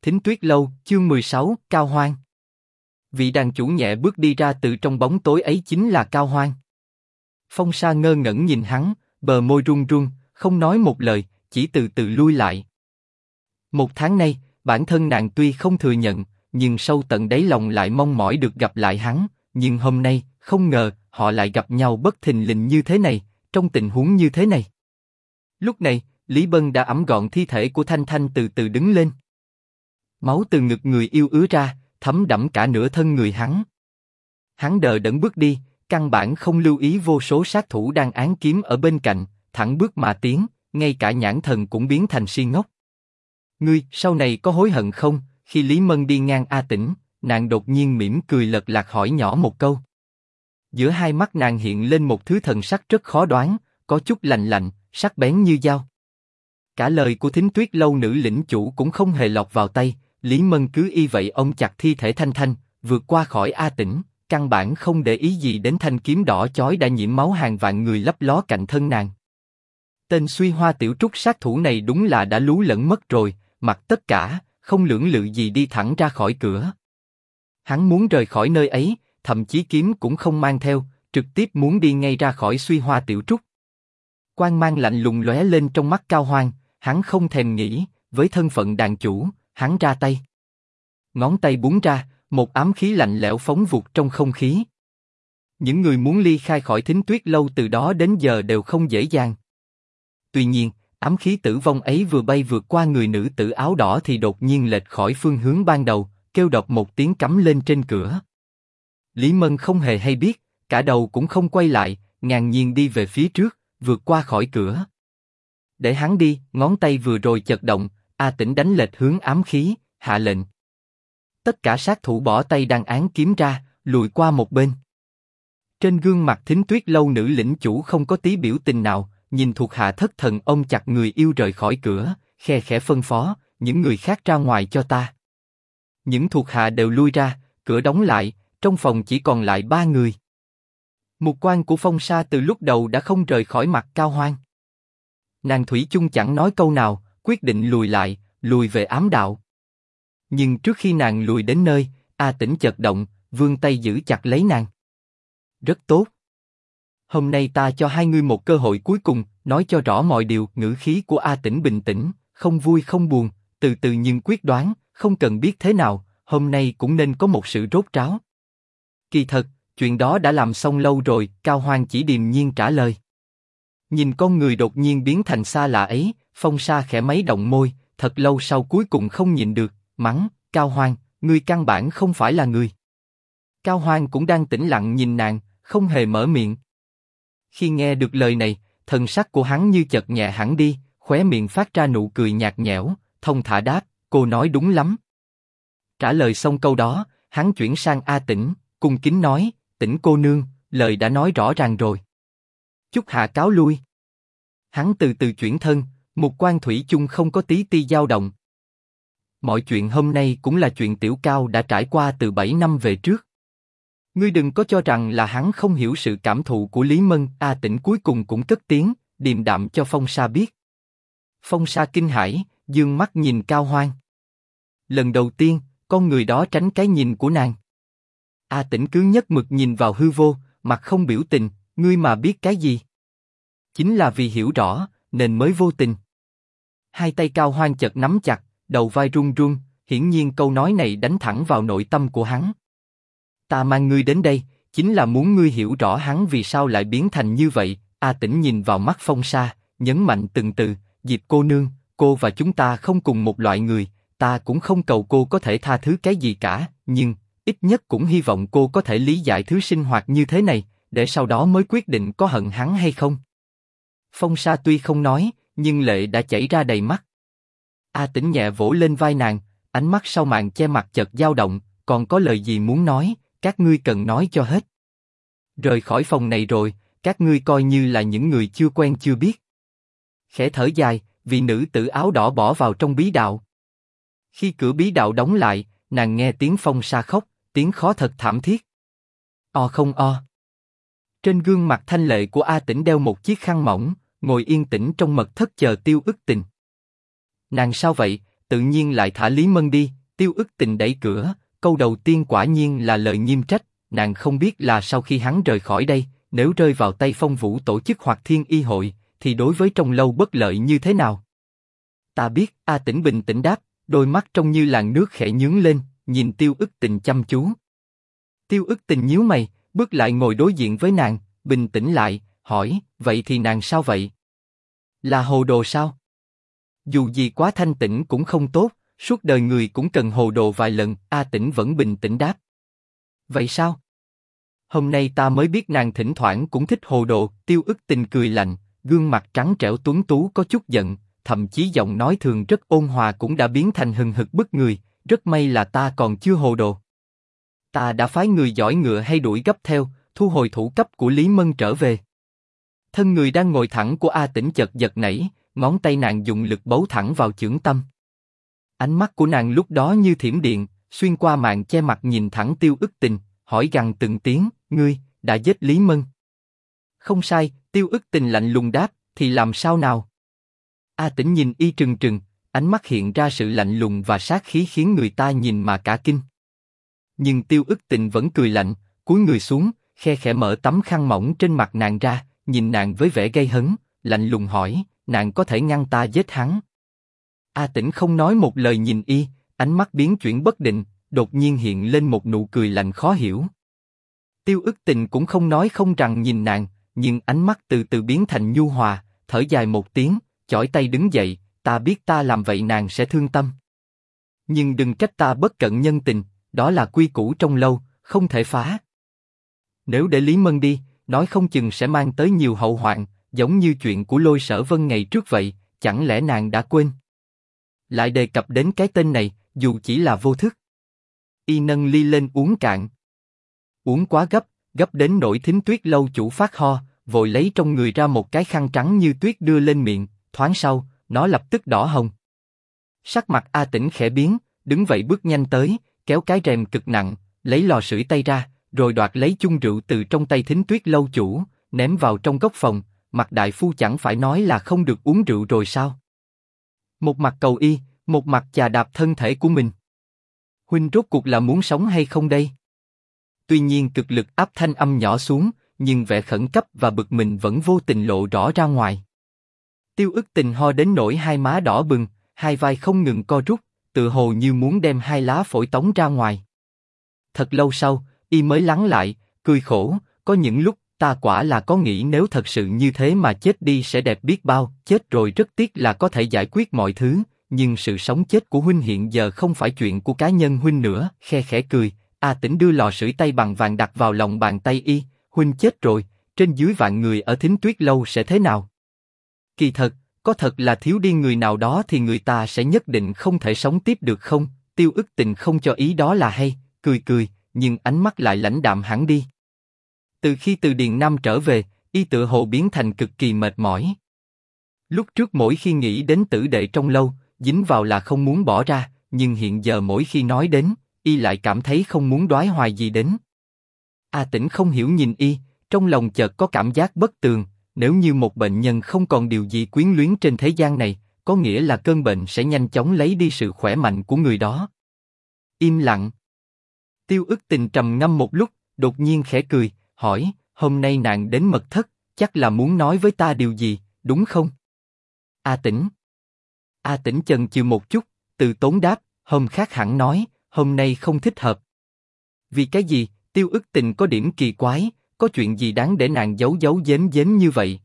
Thính Tuyết Lâu, chương 16, Cao Hoan. Vị đàn chủ nhẹ bước đi ra từ trong bóng tối ấy chính là Cao Hoan. Phong Sa ngơ ngẩn nhìn hắn, bờ môi run run, không nói một lời, chỉ từ từ lui lại. Một tháng nay, bản thân nàng tuy không thừa nhận, nhưng sâu tận đáy lòng lại mong mỏi được gặp lại hắn. Nhưng hôm nay, không ngờ họ lại gặp nhau bất thình lình như thế này, trong tình huống như thế này. Lúc này, Lý Bân đã ẵm gọn thi thể của Thanh Thanh từ từ đứng lên. Máu từ ngực người yêu ứa ra, thấm đẫm cả nửa thân người hắn. Hắn đờ đẫn bước đi, căn bản không lưu ý vô số sát thủ đang án kiếm ở bên cạnh, thẳng bước mà tiến, ngay cả nhãn thần cũng biến thành si ngốc. Ngươi, sau này có hối hận không? Khi Lý Mân đi ngang A Tĩnh, nàng đột nhiên mỉm cười lật lạc hỏi nhỏ một câu. Giữa hai mắt nàng hiện lên một thứ thần sắc rất khó đoán, có chút lạnh lạnh, sắc bén như dao. Cả lời của Thính Tuyết Lâu nữ lĩnh chủ cũng không hề lọt vào tay. Lý Mân cứ y vậy ôm chặt thi thể Thanh Thanh, vượt qua khỏi A Tĩnh, căn bản không để ý gì đến thanh kiếm đỏ chói đã nhiễm máu hàng vạn người lấp ló cạnh thân nàng. Tên Suy Hoa Tiểu Trúc sát thủ này đúng là đã lú lẫn mất rồi, mặc tất cả, không lưỡng lự gì đi thẳng ra khỏi cửa. Hắn muốn rời khỏi nơi ấy, thậm chí kiếm cũng không mang theo, trực tiếp muốn đi ngay ra khỏi Suy Hoa Tiểu Trúc. Quang mang lạnh lùng lóe lên trong mắt Cao Hoan, hắn không thèm nghĩ, với thân phận đàn chủ, hắn ra tay. Ngón tay búng ra, một ám khí lạnh lẽo phóng vụt trong không khí. Những người muốn ly khai khỏi Thính Tuyết Lâu từ đó đến giờ đều không dễ dàng. Tuy nhiên, ám khí tử vong ấy vừa bay vượt qua người nữ tử áo đỏ thì đột nhiên lệch khỏi phương hướng ban đầu, kêu độc một tiếng cắm lên trên cửa. Lý Mân không hề hay biết, cả đầu cũng không quay lại, ngang nhiên đi về phía trước, vượt qua khỏi cửa. Để hắn đi, ngón tay vừa rồi chật động, A Tĩnh đánh lệch hướng ám khí, hạ lệnh. Tất cả sát thủ bỏ tay đang án kiếm ra, lùi qua một bên. Trên gương mặt Thính Tuyết Lâu nữ lĩnh chủ không có tí biểu tình nào, nhìn thuộc hạ thất thần ôm chặt người yêu rời khỏi cửa, khe khẽ phân phó, những người khác ra ngoài cho ta. Những thuộc hạ đều lui ra, cửa đóng lại, trong phòng chỉ còn lại 3 người. Mục quang của Phong Sa từ lúc đầu đã không rời khỏi mặt Cao Hoan. Nàng thủy chung chẳng nói câu nào, quyết định lùi lại, lùi về ám đạo. Nhưng trước khi nàng lùi đến nơi, A Tĩnh chợt động, vươn tay giữ chặt lấy nàng. Rất tốt. Hôm nay ta cho hai ngươi một cơ hội cuối cùng, nói cho rõ mọi điều. Ngữ khí của A Tĩnh bình tĩnh, không vui không buồn, từ từ nhưng quyết đoán, không cần biết thế nào, hôm nay cũng nên có một sự rốt ráo. Kỳ thật, chuyện đó đã làm xong lâu rồi, Cao Hoan chỉ điềm nhiên trả lời. Nhìn con người đột nhiên biến thành xa lạ ấy, Phong Sa khẽ mấy động môi, thật lâu sau cuối cùng không nhịn được, mắng, Cao Hoan, ngươi căn bản không phải là người. Cao Hoan cũng đang tĩnh lặng nhìn nàng, không hề mở miệng. Khi nghe được lời này, thần sắc của hắn như chợt nhẹ hẳn đi, khóe miệng phát ra nụ cười nhạt nhẽo, thông thả đáp, cô nói đúng lắm. Trả lời xong câu đó, hắn chuyển sang A Tĩnh, cung kính nói, Tĩnh cô nương, lời đã nói rõ ràng rồi. Chúc hạ cáo lui. Hắn từ từ chuyển thân, mục quang thủy chung không có tí ti dao động. Mọi chuyện hôm nay cũng là chuyện Tiểu Cao đã trải qua từ 7 năm về trước. Ngươi đừng có cho rằng là hắn không hiểu sự cảm thụ của Lý Mân. A Tĩnh cuối cùng cũng cất tiếng, điềm đạm cho Phong Sa biết. Phong Sa kinh hãi, dương mắt nhìn Cao Hoan. Lần đầu tiên, con người đó tránh cái nhìn của nàng. A Tĩnh cứ nhất mực nhìn vào hư vô, mặt không biểu tình. Ngươi mà biết cái gì? Chính là vì hiểu rõ, nên mới vô tình. Hai tay Cao Hoan chợt nắm chặt, đầu vai run run, hiển nhiên câu nói này đánh thẳng vào nội tâm của hắn. Ta mang ngươi đến đây, chính là muốn ngươi hiểu rõ hắn vì sao lại biến thành như vậy. A Tĩnh nhìn vào mắt Phong Sa, nhấn mạnh từng từ, Diệp cô nương, cô và chúng ta không cùng một loại người, ta cũng không cầu cô có thể tha thứ cái gì cả, nhưng, ít nhất cũng hy vọng cô có thể lý giải thứ sinh hoạt như thế này, để sau đó mới quyết định có hận hắn hay không. Phong Sa tuy không nói, nhưng lệ đã chảy ra đầy mắt. A Tĩnh nhẹ vỗ lên vai nàng, ánh mắt sau màn che mặt chợt dao động, còn có lời gì muốn nói, các ngươi cần nói cho hết. Rời khỏi phòng này rồi, các ngươi coi như là những người chưa quen chưa biết. Khẽ thở dài, vị nữ tử áo đỏ bỏ vào trong bí đạo. Khi cửa bí đạo đóng lại, nàng nghe tiếng Phong Sa khóc, tiếng khó thật thảm thiết. O không o. Trên gương mặt thanh lệ của A Tĩnh đeo một chiếc khăn mỏng, ngồi yên tĩnh trong mật thất chờ Tiêu Ức Tình. Nàng sao vậy? tự nhiên lại thả Lý Mân đi. Tiêu Ức Tình đẩy cửa, câu đầu tiên quả nhiên là lời nghiêm trách, nàng không biết là sau khi hắn rời khỏi đây, nếu rơi vào tay Phong Vũ tổ chức hoặc Thiên Y hội, thì đối với trong lâu bất lợi như thế nào. Ta biết, A Tĩnh bình tĩnh đáp, đôi mắt trông như làn nước khẽ nhướng lên, nhìn Tiêu Ức Tình chăm chú. Tiêu Ức Tình nhíu mày, bước lại ngồi đối diện với nàng, bình tĩnh lại, hỏi, vậy thì nàng sao vậy? Là hồ đồ sao? Dù gì quá thanh tĩnh cũng không tốt, suốt đời người cũng cần hồ đồ vài lần. A Tĩnh vẫn bình tĩnh đáp. Vậy sao? Hôm nay ta mới biết nàng thỉnh thoảng cũng thích hồ đồ. Tiêu Ức Tình cười lạnh, gương mặt trắng trẻo tuấn tú có chút giận, thậm chí giọng nói thường rất ôn hòa cũng đã biến thành hừng hực bức người. Rất may là ta còn chưa hồ đồ. Ta đã phái người giỏi ngựa hay đuổi gấp theo, thu hồi thủ cấp của Lý Mân trở về. Thân người đang ngồi thẳng của A Tĩnh chợt giật nảy, ngón tay nàng dùng lực bấu thẳng vào chưởng tâm. Ánh mắt của nàng lúc đó như thiểm điện, xuyên qua màn che mặt nhìn thẳng Tiêu Ức Tình, hỏi gằn từng tiếng, ngươi đã giết Lý Mân? Không sai. Tiêu Ức Tình lạnh lùng đáp, thì làm sao nào? A Tĩnh nhìn y trừng trừng, ánh mắt hiện ra sự lạnh lùng và sát khí khiến người ta nhìn mà cả kinh. Nhưng Tiêu Ức Tình vẫn cười lạnh, cúi người xuống, khe khẽ mở tấm khăn mỏng trên mặt nàng ra, nhìn nàng với vẻ gay hấn, lạnh lùng hỏi, nàng có thể ngăn ta giết hắn? A Tĩnh không nói một lời nhìn y, ánh mắt biến chuyển bất định, đột nhiên hiện lên một nụ cười lạnh khó hiểu. Tiêu Ức Tình cũng không nói không rằng nhìn nàng, nhưng ánh mắt từ từ biến thành nhu hòa, thở dài một tiếng, chỏi tay đứng dậy, ta biết ta làm vậy nàng sẽ thương tâm. Nhưng đừng trách ta bất cận nhân tình, đó là quy củ trong lâu, không thể phá. Nếu để Lý Mân đi, nói không chừng sẽ mang tới nhiều hậu hoạn, giống như chuyện của Lôi Sở Vân ngày trước vậy, chẳng lẽ nàng đã quên? Lại đề cập đến cái tên này, dù chỉ là vô thức. Y nâng ly lên uống cạn. Uống quá gấp, gấp đến nỗi Thính Tuyết lâu chủ phát ho, vội lấy trong người ra một cái khăn trắng như tuyết đưa lên miệng, thoáng sau, nó lập tức đỏ hồng. Sắc mặt A Tĩnh khẽ biến, đứng vậy bước nhanh tới, kéo cái rèm cực nặng, lấy lò sưởi tay ra, rồi đoạt lấy chung rượu từ trong tay Thính Tuyết lâu chủ, ném vào trong góc phòng. Mặt đại phu chẳng phải nói là không được uống rượu rồi sao? Một mặt cầu y, một mặt chà đạp thân thể của mình. Huynh rốt cuộc là muốn sống hay không đây? Tuy nhiên cực lực áp thanh âm nhỏ xuống, nhưng vẻ khẩn cấp và bực mình vẫn vô tình lộ rõ ra ngoài. Tiêu Ức Tình ho đến nỗi hai má đỏ bừng, hai vai không ngừng co rút, tự hồ như muốn đem hai lá phổi tống ra ngoài. Thật lâu sau, y mới lắng lại, cười khổ, có những lúc ta quả là có nghĩ nếu thật sự như thế mà chết đi sẽ đẹp biết bao, chết rồi rất tiếc là có thể giải quyết mọi thứ, nhưng sự sống chết của huynh hiện giờ không phải chuyện của cá nhân huynh nữa. Khe khẽ cười, A Tĩnh đưa lò sưởi tay bằng vàng đặt vào lòng bàn tay y, huynh chết rồi, trên dưới vạn người ở Thính Tuyết lâu sẽ thế nào? Kỳ thật, có thật là thiếu đi người nào đó thì người ta sẽ nhất định không thể sống tiếp được không? Tiêu Ức Tình không cho ý đó là hay, cười cười, nhưng ánh mắt lại lãnh đạm hẳn đi. Từ khi từ Điền Nam trở về, y tựa hồ biến thành cực kỳ mệt mỏi. Lúc trước mỗi khi nghĩ đến tử đệ trong lâu, dính vào là không muốn bỏ ra, nhưng hiện giờ mỗi khi nói đến, y lại cảm thấy không muốn đoái hoài gì đến. A Tĩnh không hiểu nhìn y, trong lòng chợt có cảm giác bất tường. Nếu như một bệnh nhân không còn điều gì quyến luyến trên thế gian này, có nghĩa là cơn bệnh sẽ nhanh chóng lấy đi sự khỏe mạnh của người đó. Im lặng. Tiêu Ức Tình trầm ngâm một lúc, đột nhiên khẽ cười, hỏi, hôm nay nàng đến mật thất, chắc là muốn nói với ta điều gì, đúng không? A Tĩnh. A Tĩnh chần chừ một chút, từ tốn đáp, hôm khác hẳn nói, hôm nay không thích hợp. Vì cái gì? Tiêu Ức Tình có điểm kỳ quái, có chuyện gì đáng để nàng giấu giấu giếm giếm như vậy?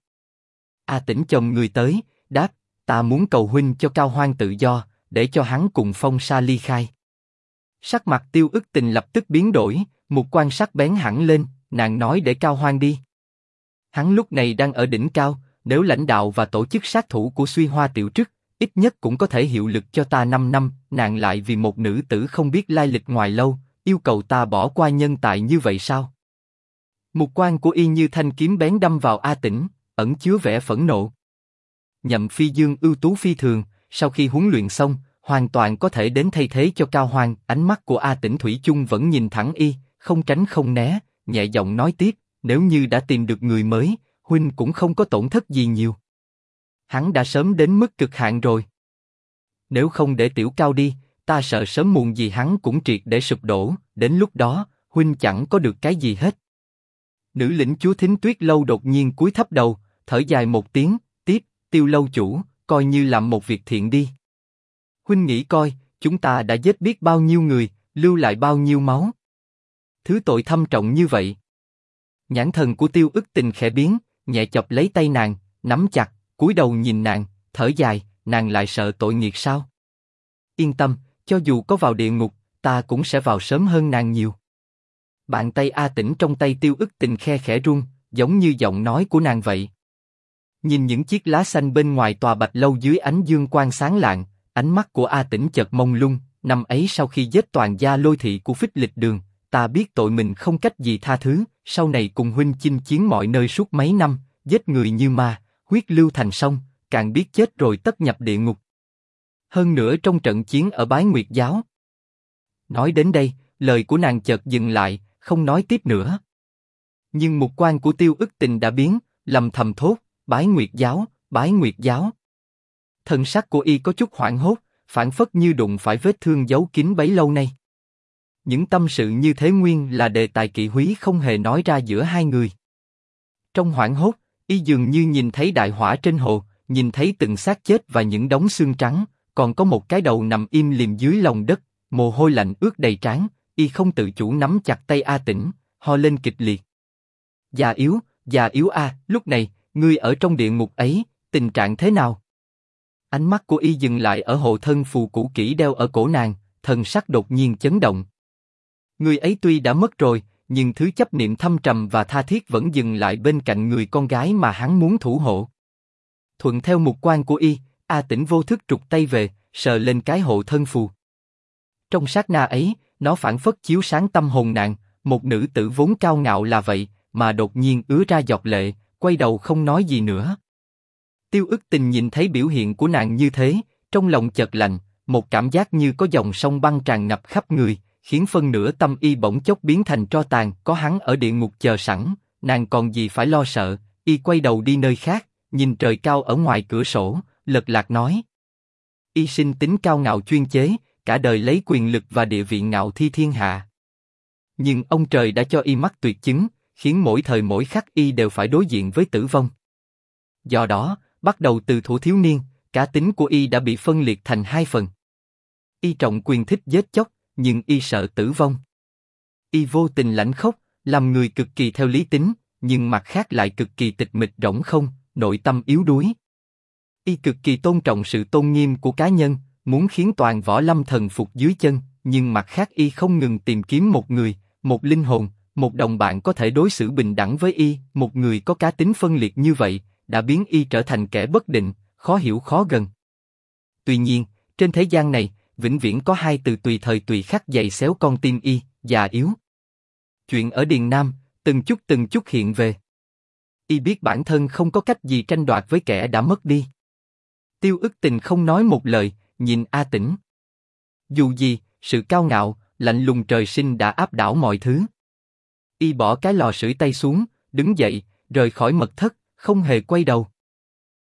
A Tĩnh chồng người tới, đáp, ta muốn cầu huynh cho Cao Hoan tự do, để cho hắn cùng Phong Sa ly khai. Sắc mặt Tiêu Ức Tình lập tức biến đổi, mục quan sắc bén hẳn lên, nàng nói để Cao Hoan đi. Hắn lúc này đang ở đỉnh cao, nếu lãnh đạo và tổ chức sát thủ của Suy Hoa Tiểu Trức, ít nhất cũng có thể hiệu lực cho ta 5 năm, nàng lại vì một nữ tử không biết lai lịch ngoài lâu, yêu cầu ta bỏ qua nhân tài như vậy sao? Mục quan của y như thanh kiếm bén đâm vào A Tĩnh, ẩn chứa vẻ phẫn nộ. Nhậm Phi Dương ưu tú phi thường, sau khi huấn luyện xong, hoàn toàn có thể đến thay thế cho Cao Hoan. Ánh mắt của A Tĩnh thủy chung vẫn nhìn thẳng y, không tránh không né, nhẹ giọng nói tiếp, nếu như đã tìm được người mới, huynh cũng không có tổn thất gì nhiều. Hắn đã sớm đến mức cực hạn rồi. Nếu không để Tiểu Cao đi, ta sợ sớm muộn gì hắn cũng triệt để sụp đổ, đến lúc đó, huynh chẳng có được cái gì hết. Nữ lĩnh chúa Thính Tuyết Lâu đột nhiên cúi thấp đầu, thở dài một tiếng, tiếp, Tiêu lâu chủ, coi như làm một việc thiện đi. Huynh nghĩ coi, chúng ta đã giết biết bao nhiêu người, lưu lại bao nhiêu máu. Thứ tội thâm trọng như vậy. Nhãn thần của Tiêu Ức Tình khẽ biến, nhẹ chọc lấy tay nàng, nắm chặt, cúi đầu nhìn nàng, thở dài, nàng lại sợ tội nghiệt sao? Yên tâm, cho dù có vào địa ngục, ta cũng sẽ vào sớm hơn nàng nhiều. Bàn tay A Tĩnh trong tay Tiêu Ức Tình khe khẽ rung, giống như giọng nói của nàng vậy. Nhìn những chiếc lá xanh bên ngoài tòa Bạch Lâu dưới ánh dương quang sáng lạng, ánh mắt của A Tĩnh chợt mông lung. Năm ấy sau khi giết toàn gia Lôi thị của Phích Lịch Đường, ta biết tội mình không cách gì tha thứ. Sau này cùng huynh chinh chiến mọi nơi suốt mấy năm, giết người như ma, huyết lưu thành sông, càng biết chết rồi tất nhập địa ngục. Hơn nữa trong trận chiến ở Bái Nguyệt Giáo. Nói đến đây, lời của nàng chợt dừng lại, không nói tiếp nữa. Nhưng mục quan của Tiêu Ức Tình đã biến, lầm thầm thốt, Bái Nguyệt Giáo, Bái Nguyệt Giáo. Thân sắc của y có chút hoảng hốt, phảng phất như đụng phải vết thương giấu kín bấy lâu nay. Những tâm sự như thế nguyên là đề tài kỵ húy không hề nói ra giữa hai người. Trong hoảng hốt, y dường như nhìn thấy đại hỏa trên hồ, nhìn thấy từng xác chết và những đống xương trắng, còn có một cái đầu nằm im lìm dưới lòng đất, mồ hôi lạnh ướt đầy trán, y không tự chủ nắm chặt tay A Tĩnh, ho lên kịch liệt. Già yếu a, lúc này, ngươi ở trong địa ngục ấy, tình trạng thế nào? Ánh mắt của y dừng lại ở hộ thân phù cũ kỹ đeo ở cổ nàng, thần sắc đột nhiên chấn động. Người ấy tuy đã mất rồi, nhưng thứ chấp niệm thâm trầm và tha thiết vẫn dừng lại bên cạnh người con gái mà hắn muốn thủ hộ. Thuận theo mục quan của y, A Tĩnh vô thức trục tay về, sờ lên cái hộ thân phù. Trong sát na ấy, nó phảng phất chiếu sáng tâm hồn nàng, một nữ tử vốn cao ngạo là vậy, mà đột nhiên ứa ra giọt lệ, quay đầu không nói gì nữa. Tiêu Ức Tình nhìn thấy biểu hiện của nàng như thế, trong lòng chợt lạnh, một cảm giác như có dòng sông băng tràn ngập khắp người, khiến phân nửa tâm y bỗng chốc biến thành tro tàn. Có hắn ở địa ngục chờ sẵn, nàng còn gì phải lo sợ. Y quay đầu đi nơi khác, nhìn trời cao ở ngoài cửa sổ, lật lạc nói: Y sinh tính cao ngạo chuyên chế, cả đời lấy quyền lực và địa vị ngạo thi thiên hạ. Nhưng ông trời đã cho y mắc tuyệt chứng, khiến mỗi thời mỗi khắc y đều phải đối diện với tử vong. Do đó, bắt đầu từ thuở thiếu niên, cá tính của y đã bị phân liệt thành hai phần. Y trọng quyền thích giết chóc, nhưng y sợ tử vong. Y vô tình lãnh khốc, làm người cực kỳ theo lý tính, nhưng mặt khác lại cực kỳ tịch mịch rỗng không, nội tâm yếu đuối. Y cực kỳ tôn trọng sự tôn nghiêm của cá nhân, muốn khiến toàn võ lâm thần phục dưới chân, nhưng mặt khác y không ngừng tìm kiếm một người, một linh hồn, một đồng bạn có thể đối xử bình đẳng với y. Một người có cá tính phân liệt như vậy, đã biến y trở thành kẻ bất định, khó hiểu khó gần. Tuy nhiên, trên thế gian này, vĩnh viễn có hai từ tùy thời tùy khắc giày xéo con tim y: già yếu. Chuyện ở Điền Nam, từng chút hiện về. Y biết bản thân không có cách gì tranh đoạt với kẻ đã mất đi. Tiêu Ức Tình không nói một lời, nhìn A Tĩnh. Dù gì, sự cao ngạo, lạnh lùng trời sinh đã áp đảo mọi thứ. Y bỏ cái lò sưởi tay xuống, đứng dậy, rời khỏi mật thất, không hề quay đầu.